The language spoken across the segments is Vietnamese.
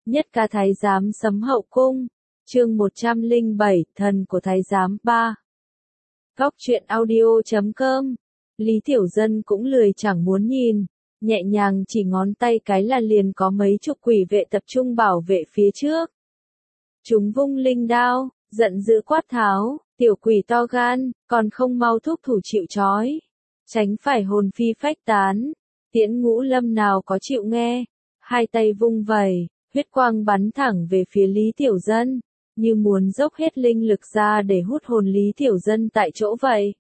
Nhất ca thái giám sấm hậu cung, chương 107, thần của thái giám 3. Góc truyện audio.com. Lý Tiểu Dân cũng lười chẳng muốn nhìn, nhẹ nhàng chỉ ngón tay cái là liền có mấy chục quỷ vệ tập trung bảo vệ phía trước. Chúng vung linh đao, giận dữ quát tháo, tiểu quỷ to gan, còn không mau thúc thủ chịu trói, tránh phải hồn phi phách tán. Tiễn Ngũ Lâm nào có chịu nghe, hai tay vung vẩy, huyết quang bắn thẳng về phía Lý Tiểu Dân, như muốn dốc hết linh lực ra để hút hồn Lý Tiểu Dân tại chỗ vậy.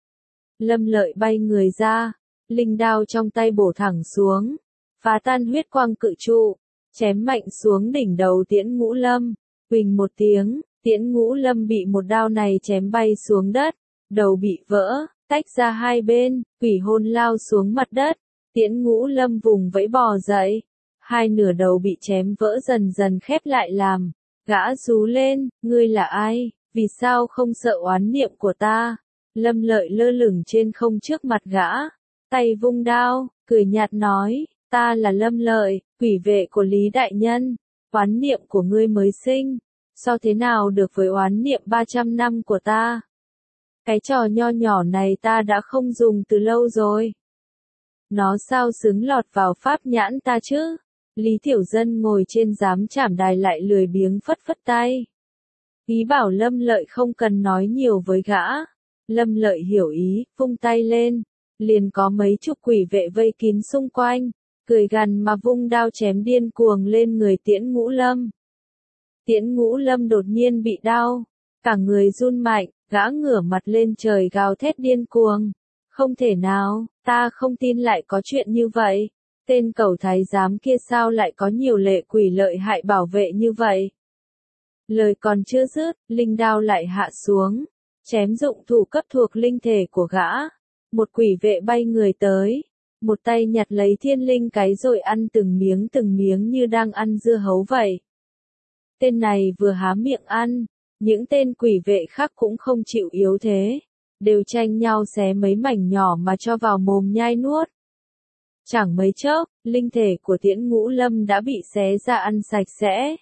Lâm Lợi bay người ra, linh đao trong tay bổ thẳng xuống, phá tan huyết quang cự trụ, chém mạnh xuống đỉnh đầu Tiễn Ngũ Lâm. Huỳnh một tiếng, Tiễn Ngũ Lâm bị một đao này chém bay xuống đất, đầu bị vỡ, tách ra hai bên, quỷ hồn lao xuống mặt đất. Tiễn Ngũ Lâm vùng vẫy bò dậy, hai nửa đầu bị chém vỡ dần dần khép lại làm. Gã rú lên, ngươi là ai, vì sao không sợ oán niệm của ta? Lâm Lợi lơ lửng trên không trước mặt gã, tay vung đao, cười nhạt nói, ta là Lâm Lợi, quỷ vệ của Lý Đại Nhân, oán niệm của ngươi mới sinh, so thế nào được với oán niệm 300 năm của ta? Cái trò nho nhỏ này ta đã không dùng từ lâu rồi. Nó sao xứng lọt vào pháp nhãn ta chứ? Lý Tiểu Dân ngồi trên giám trảm đài lại lười biếng phất phất tay. Ý bảo Lâm Lợi không cần nói nhiều với gã. Lâm Lợi hiểu ý, vung tay lên. Liền có mấy chục quỷ vệ vây kín xung quanh, cười gằn mà vung đao chém điên cuồng lên người Tiễn Ngũ Lâm. Tiễn Ngũ Lâm đột nhiên bị đau, cả người run mạnh, gã ngửa mặt lên trời gào thét điên cuồng. Không thể nào, ta không tin lại có chuyện như vậy. Tên cẩu thái giám kia sao lại có nhiều lệ quỷ lợi hại bảo vệ như vậy? Lời còn chưa dứt, linh đao lại hạ xuống, chém dụng thủ cấp thuộc linh thể của gã. Một quỷ vệ bay người tới, một tay nhặt lấy thiên linh cái rồi ăn từng miếng như đang ăn dưa hấu vậy. Tên này vừa há miệng ăn, những tên quỷ vệ khác cũng không chịu yếu thế, đều tranh nhau xé mấy mảnh nhỏ mà cho vào mồm nhai nuốt. Chẳng mấy chốc, linh thể của Tiễn Ngũ Lâm đã bị xé ra ăn sạch sẽ.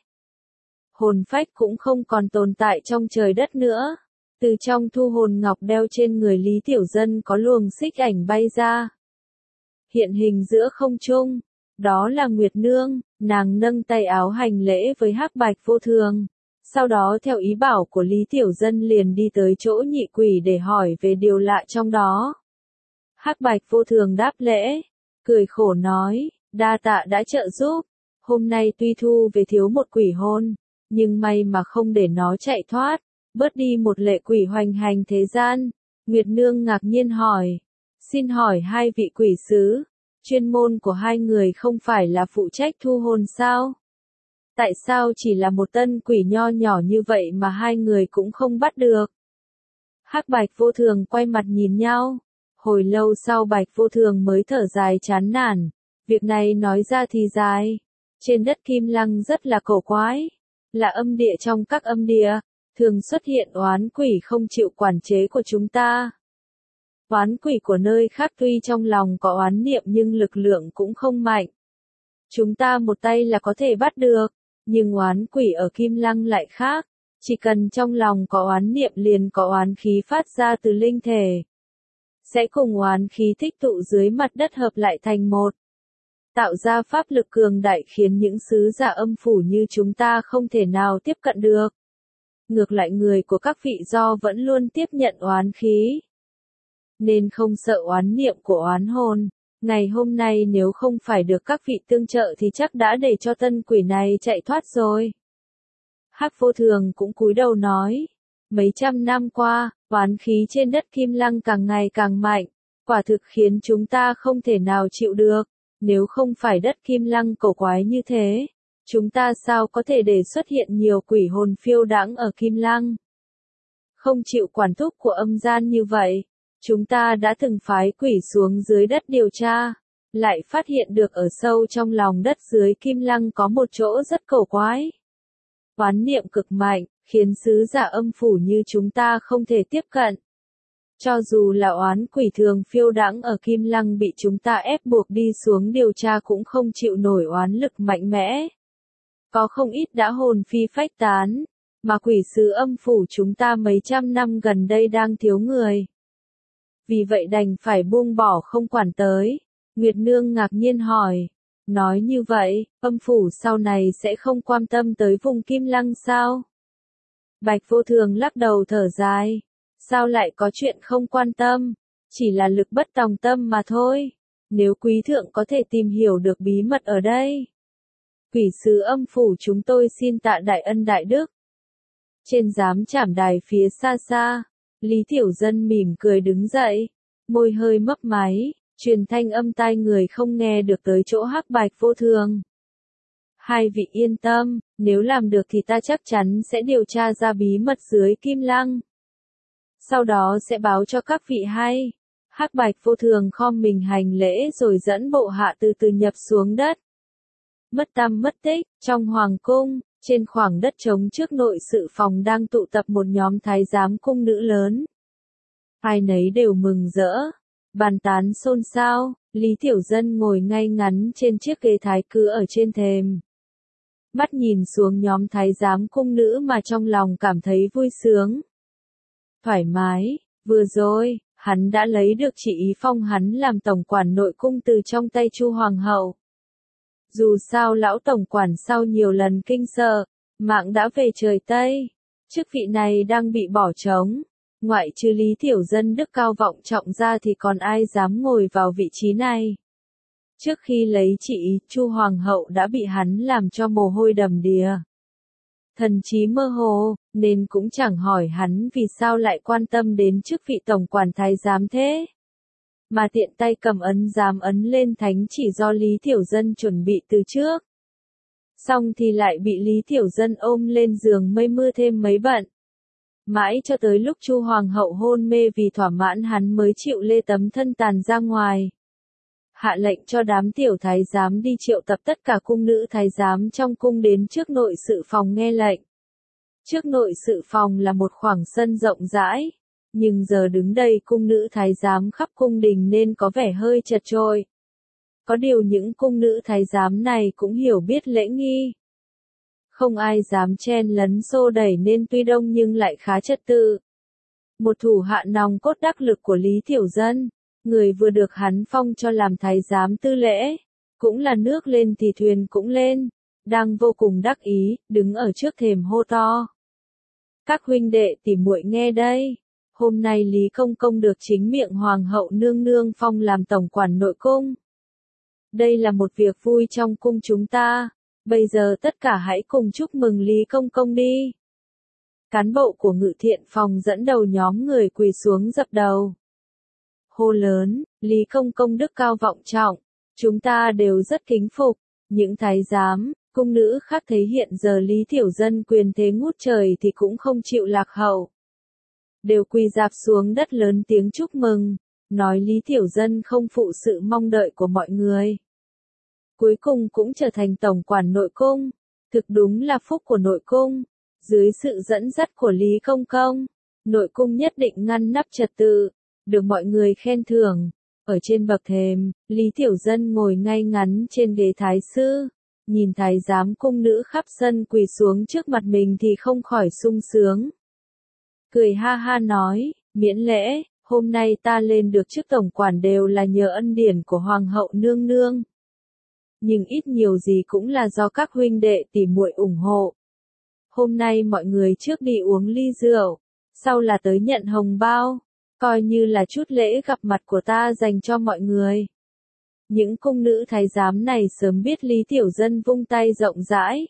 Hồn phách cũng không còn tồn tại trong trời đất nữa. Từ trong thu hồn ngọc đeo trên người Lý Tiểu Dân có luồng xích ảnh bay ra. Hiện hình giữa không trung, đó là Nguyệt Nương, nàng nâng tay áo hành lễ với Hắc Bạch Vô Thường. Sau đó theo ý bảo của Lý Tiểu Dân liền đi tới chỗ nhị quỷ để hỏi về điều lạ trong đó. Hắc Bạch Vô Thường đáp lễ, cười khổ nói, đa tạ đã trợ giúp, hôm nay tuy thu về thiếu một quỷ hồn, nhưng may mà không để nó chạy thoát, bớt đi một lệ quỷ hoành hành thế gian. Nguyệt Nương ngạc nhiên hỏi, xin hỏi hai vị quỷ sứ, chuyên môn của hai người không phải là phụ trách thu hồn sao? Tại sao chỉ là một tân quỷ nho nhỏ như vậy mà hai người cũng không bắt được? Hắc Bạch Vô Thường quay mặt nhìn nhau. Hồi lâu sau Bạch Vô Thường mới thở dài chán nản, việc này nói ra thì dài. Trên đất Kim Lăng rất là cổ quái, là âm địa trong các âm địa, thường xuất hiện oán quỷ không chịu quản chế của chúng ta. Oán quỷ của nơi khác tuy trong lòng có oán niệm nhưng lực lượng cũng không mạnh. Chúng ta một tay là có thể bắt được, nhưng oán quỷ ở Kim Lăng lại khác, chỉ cần trong lòng có oán niệm liền có oán khí phát ra từ linh thể. Sẽ cùng oán khí tích tụ dưới mặt đất hợp lại thành một. Tạo ra pháp lực cường đại khiến những sứ giả âm phủ như chúng ta không thể nào tiếp cận được. Ngược lại người của các vị do vẫn luôn tiếp nhận oán khí, nên không sợ oán niệm của oán hồn. Ngày hôm nay nếu không phải được các vị tương trợ thì chắc đã để cho tân quỷ này chạy thoát rồi. Hắc Vô Thường cũng cúi đầu nói, mấy trăm năm qua, oán khí trên đất Kim Lăng càng ngày càng mạnh, quả thực khiến chúng ta không thể nào chịu được. Nếu không phải đất Kim Lăng cổ quái như thế, chúng ta sao có thể để xuất hiện nhiều quỷ hồn phiêu đãng ở Kim Lăng? Không chịu quản thúc của âm gian như vậy, chúng ta đã từng phái quỷ xuống dưới đất điều tra, lại phát hiện được ở sâu trong lòng đất dưới Kim Lăng có một chỗ rất cổ quái. Oán niệm cực mạnh, khiến sứ giả âm phủ như chúng ta không thể tiếp cận. Cho dù là oán quỷ thường phiêu đãng ở Kim Lăng bị chúng ta ép buộc đi xuống điều tra cũng không chịu nổi oán lực mạnh mẽ. có không ít đã hồn phi phách tán, mà quỷ sứ Âm phủ chúng ta mấy trăm năm gần đây đang thiếu người. Vì vậy đành phải buông bỏ không quản tới. Nguyệt Nương ngạc nhiên hỏi, nói như vậy, Âm phủ sau này sẽ không quan tâm tới vùng Kim Lăng sao? Bạch Vô Thường lắc đầu thở dài, sao lại có chuyện không quan tâm, chỉ là lực bất tòng tâm mà thôi. Nếu quý thượng có thể tìm hiểu được bí mật ở đây, quỷ sứ Âm phủ chúng tôi xin tạ đại ân đại đức. Trên giám trảm đài phía xa xa, Lý Tiểu Dân mỉm cười đứng dậy, môi hơi mấp máy, truyền thanh âm tai người không nghe được tới chỗ Hắc Bạch Vô Thường. Hai vị yên tâm, nếu làm được thì ta chắc chắn sẽ điều tra ra bí mật dưới Kim Lăng. Sau đó sẽ báo cho các vị hay. Hắc Bạch Vô Thường khom mình hành lễ rồi dẫn bộ hạ từ từ nhập xuống đất. Mất tăm mất tích, trong hoàng cung, trên khoảng đất trống trước nội sự phòng đang tụ tập một nhóm thái giám cung nữ lớn. Ai nấy đều mừng rỡ, bàn tán xôn xao. Lý Tiểu Dân ngồi ngay ngắn trên chiếc ghế thái cứ ở trên thềm. Mắt nhìn xuống nhóm thái giám cung nữ mà trong lòng cảm thấy vui sướng. Thoải mái, vừa rồi, hắn đã lấy được chỉ ý phong hắn làm tổng quản nội cung từ trong tay Chu Hoàng hậu. Dù sao lão tổng quản sau nhiều lần kinh sợ, mạng đã về trời Tây. Chức vị này đang bị bỏ trống. Ngoại trừ Lý Tiểu Dân đức cao vọng trọng ra thì còn ai dám ngồi vào vị trí này. Trước khi lấy chỉ ý, Chu Hoàng hậu đã bị hắn làm cho mồ hôi đầm đìa. Thần trí mơ hồ, nên cũng chẳng hỏi hắn vì sao lại quan tâm đến chức vị tổng quản thái giám thế. Mà tiện tay cầm ấn giám ấn lên thánh chỉ do Lý Tiểu Dân chuẩn bị từ trước. Xong thì lại bị Lý Tiểu Dân ôm lên giường mây mưa thêm mấy bận. Mãi cho tới lúc Chu Hoàng hậu hôn mê vì thỏa mãn hắn mới chịu lê tấm thân tàn ra ngoài. Hạ lệnh cho đám tiểu thái giám đi triệu tập tất cả cung nữ thái giám trong cung đến trước nội sự phòng nghe lệnh. Trước nội sự phòng là một khoảng sân rộng rãi, nhưng giờ đứng đây cung nữ thái giám khắp cung đình nên có vẻ hơi chật chội. Có điều những cung nữ thái giám này cũng hiểu biết lễ nghi. Không ai dám chen lấn xô đẩy nên tuy đông nhưng lại khá trật tự. Một thủ hạ nòng cốt đắc lực của Lý Tiểu Dân, người vừa được hắn phong cho làm thái giám tư lễ, cũng là nước lên thì thuyền cũng lên, đang vô cùng đắc ý, đứng ở trước thềm hô to. Các huynh đệ tỉ muội nghe đây, hôm nay Lý Công Công được chính miệng Hoàng hậu nương nương phong làm tổng quản nội cung. Đây là một việc vui trong cung chúng ta, bây giờ tất cả hãy cùng chúc mừng Lý Công Công đi. Cán bộ của Ngự Thiện phòng dẫn đầu nhóm người quỳ xuống dập đầu. Hô lớn, Lý Công Công đức cao vọng trọng, chúng ta đều rất kính phục, những thái giám, cung nữ khác thấy hiện giờ Lý Tiểu Dân quyền thế ngút trời thì cũng không chịu lạc hậu. Đều quỳ rạp xuống đất lớn tiếng chúc mừng, nói Lý Tiểu Dân không phụ sự mong đợi của mọi người. Cuối cùng cũng trở thành tổng quản nội cung, thực đúng là phúc của nội cung, dưới sự dẫn dắt của Lý Công Công, nội cung nhất định ngăn nắp trật tự, được mọi người khen thưởng. Ở trên bậc thềm, Lý Tiểu Dân ngồi ngay ngắn trên ghế thái sư, nhìn thái giám cung nữ khắp sân quỳ xuống trước mặt mình thì không khỏi sung sướng. Cười ha ha nói, miễn lễ, hôm nay ta lên được chức tổng quản đều là nhờ ân điển của Hoàng hậu nương nương. Nhưng ít nhiều gì cũng là do các huynh đệ tỉ muội ủng hộ. Hôm nay mọi người trước đi uống ly rượu, sau là tới nhận hồng bao, coi như là chút lễ gặp mặt của ta dành cho mọi người. Những cung nữ thái giám này sớm biết Lý Tiểu Dân vung tay rộng rãi.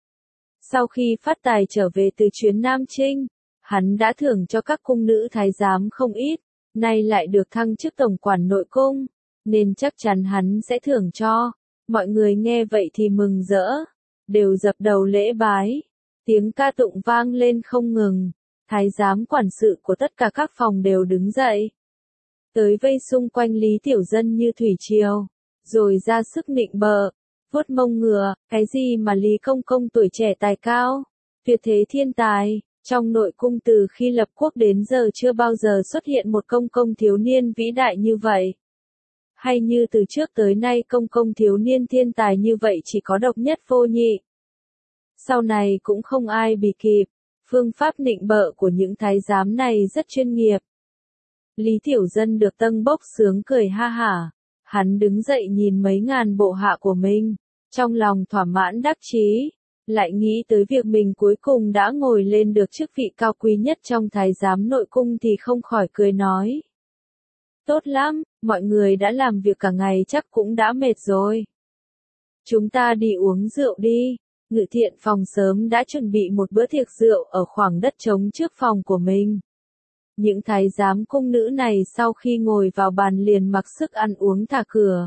Sau khi phát tài trở về từ chuyến Nam Chinh, hắn đã thưởng cho các cung nữ thái giám không ít, nay lại được thăng chức tổng quản nội cung, nên chắc chắn hắn sẽ thưởng cho. Mọi người nghe vậy thì mừng rỡ, đều dập đầu lễ bái, tiếng ca tụng vang lên không ngừng, thái giám quản sự của tất cả các phòng đều đứng dậy. Tới vây xung quanh Lý Tiểu Dân như thủy triều, rồi ra sức nịnh bợ, vuốt mông ngựa, cái gì mà Lý Công Công tuổi trẻ tài cao, tuyệt thế thiên tài, trong nội cung từ khi lập quốc đến giờ chưa bao giờ xuất hiện một công công thiếu niên vĩ đại như vậy. Hay như từ trước tới nay công công thiếu niên thiên tài như vậy chỉ có độc nhất vô nhị. sau này cũng không ai bì kịp. Phương pháp nịnh bợ của những thái giám này rất chuyên nghiệp. Lý Tiểu Dân được Tân Bốc sướng cười ha hả. Hắn đứng dậy nhìn mấy ngàn bộ hạ của mình, trong lòng thỏa mãn đắc chí, lại nghĩ tới việc mình cuối cùng đã ngồi lên được chức vị cao quý nhất trong thái giám nội cung thì không khỏi cười nói. Tốt lắm, mọi người đã làm việc cả ngày chắc cũng đã mệt rồi. Chúng ta đi uống rượu đi. Ngự thiện phòng sớm đã chuẩn bị một bữa tiệc rượu ở khoảng đất trống trước phòng của mình. Những thái giám cung nữ này sau khi ngồi vào bàn liền mặc sức ăn uống thả cửa.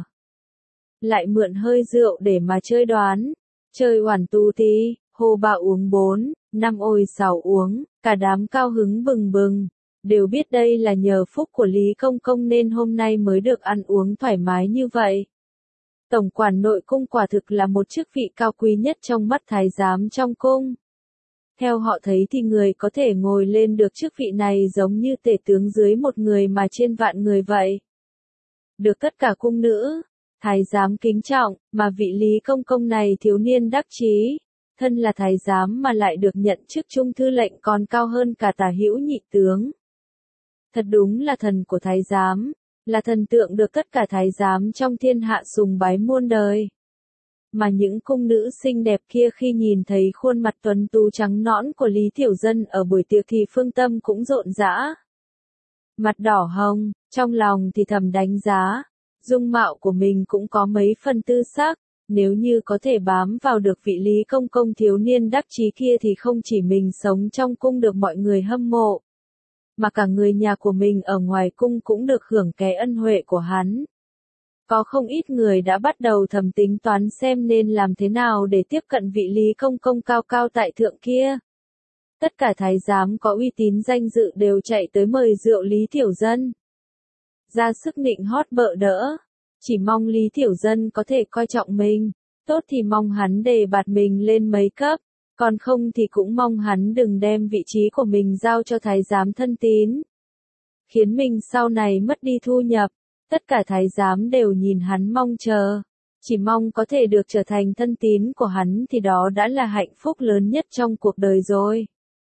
Lại mượn hơi rượu để mà chơi đoán, chơi oản tu tí, hô ba uống 4, 5 ôi 6 uống, cả đám cao hứng bừng bừng, đều biết đây là nhờ phúc của Lý Công Công nên hôm nay mới được ăn uống thoải mái như vậy. Tổng quản nội cung quả thực là một chức vị cao quý nhất trong mắt thái giám trong cung. Theo họ thấy thì người có thể ngồi lên được chức vị này giống như tể tướng dưới một người mà trên vạn người vậy. Được tất cả cung nữ, thái giám kính trọng, mà vị Lý Công Công này thiếu niên đắc chí, thân là thái giám mà lại được nhận chức trung thư lệnh còn cao hơn cả tả hữu nhị tướng. Thật đúng là thần của thái giám, là thần tượng được tất cả thái giám trong thiên hạ sùng bái muôn đời. Mà những cung nữ xinh đẹp kia khi nhìn thấy khuôn mặt tuấn tú trắng nõn của Lý Tiểu Dân ở buổi tiệc thì phương tâm cũng rộn rã. Mặt đỏ hồng, trong lòng thì thầm đánh giá, dung mạo của mình cũng có mấy phần tư sắc, nếu như có thể bám vào được vị Lý Công Công thiếu niên đắc chí kia thì không chỉ mình sống trong cung được mọi người hâm mộ, mà cả người nhà của mình ở ngoài cung cũng được hưởng cái ân huệ của hắn. Có không ít người đã bắt đầu thầm tính toán xem nên làm thế nào để tiếp cận vị Lý Công Công cao cao tại thượng kia. Tất cả thái giám có uy tín danh dự đều chạy tới mời rượu Lý Tiểu Dân. Ra sức nịnh hót bợ đỡ, chỉ mong Lý Tiểu Dân có thể coi trọng mình, tốt thì mong hắn đề bạt mình lên mấy cấp, còn không thì cũng mong hắn đừng đem vị trí của mình giao cho thái giám thân tín, khiến mình sau này mất đi thu nhập. Tất cả thái giám đều nhìn hắn mong chờ, chỉ mong có thể được trở thành thân tín của hắn thì đó đã là hạnh phúc lớn nhất trong cuộc đời rồi.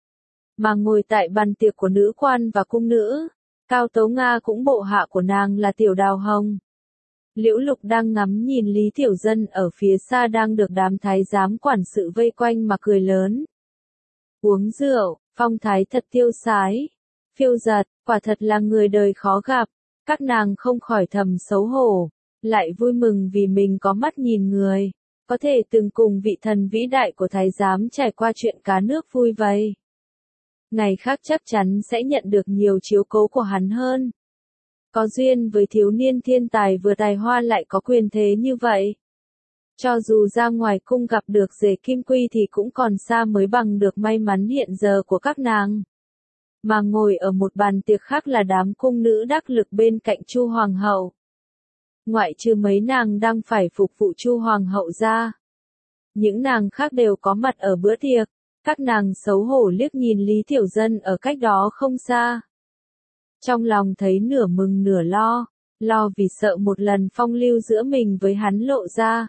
Mà ngồi tại bàn tiệc của nữ quan và cung nữ, Cao Tấu Nga cũng bộ hạ của nàng là Tiểu Đào Hồng. Liễu Lục đang ngắm nhìn Lý Tiểu Dân ở phía xa đang được đám thái giám quản sự vây quanh mà cười lớn. Uống rượu, phong thái thật tiêu sái, phiêu giật, quả thật là người đời khó gặp. Các nàng không khỏi thầm xấu hổ, lại vui mừng vì mình có mắt nhìn người, có thể từng cùng vị thần vĩ đại của thái giám trải qua chuyện cá nước vui vầy. Ngày khác chắc chắn sẽ nhận được nhiều chiếu cố của hắn hơn. Có duyên với thiếu niên thiên tài vừa tài hoa lại có quyền thế như vậy. Cho dù ra ngoài cung gặp được Dề Kim Quy thì cũng còn xa mới bằng được may mắn hiện giờ của các nàng. Mà ngồi ở một bàn tiệc khác là đám cung nữ đắc lực bên cạnh Chu Hoàng hậu. Ngoại trừ mấy nàng đang phải phục vụ Chu Hoàng hậu ra, những nàng khác đều có mặt ở bữa tiệc. Các nàng xấu hổ liếc nhìn Lý Tiểu Dân ở cách đó không xa. Trong lòng thấy nửa mừng nửa lo vì sợ một lần phong lưu giữa mình với hắn lộ ra,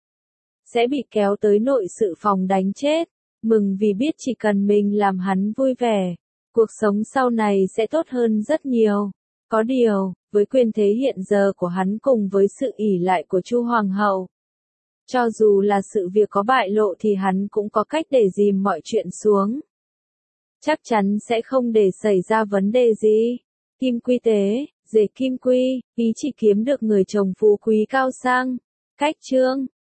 sẽ bị kéo tới nội sự phòng đánh chết, mừng vì biết chỉ cần mình làm hắn vui vẻ, cuộc sống sau này sẽ tốt hơn rất nhiều. Có điều, với quyền thế hiện giờ của hắn cùng với sự ỷ lại của Chu Hoàng hậu, cho dù là sự việc có bại lộ thì hắn cũng có cách để dìm mọi chuyện xuống. Chắc chắn sẽ không để xảy ra vấn đề gì. Kim Quy tế, Dề Kim Quy, ý chỉ kiếm được người chồng phú quý cao sang. Cách chương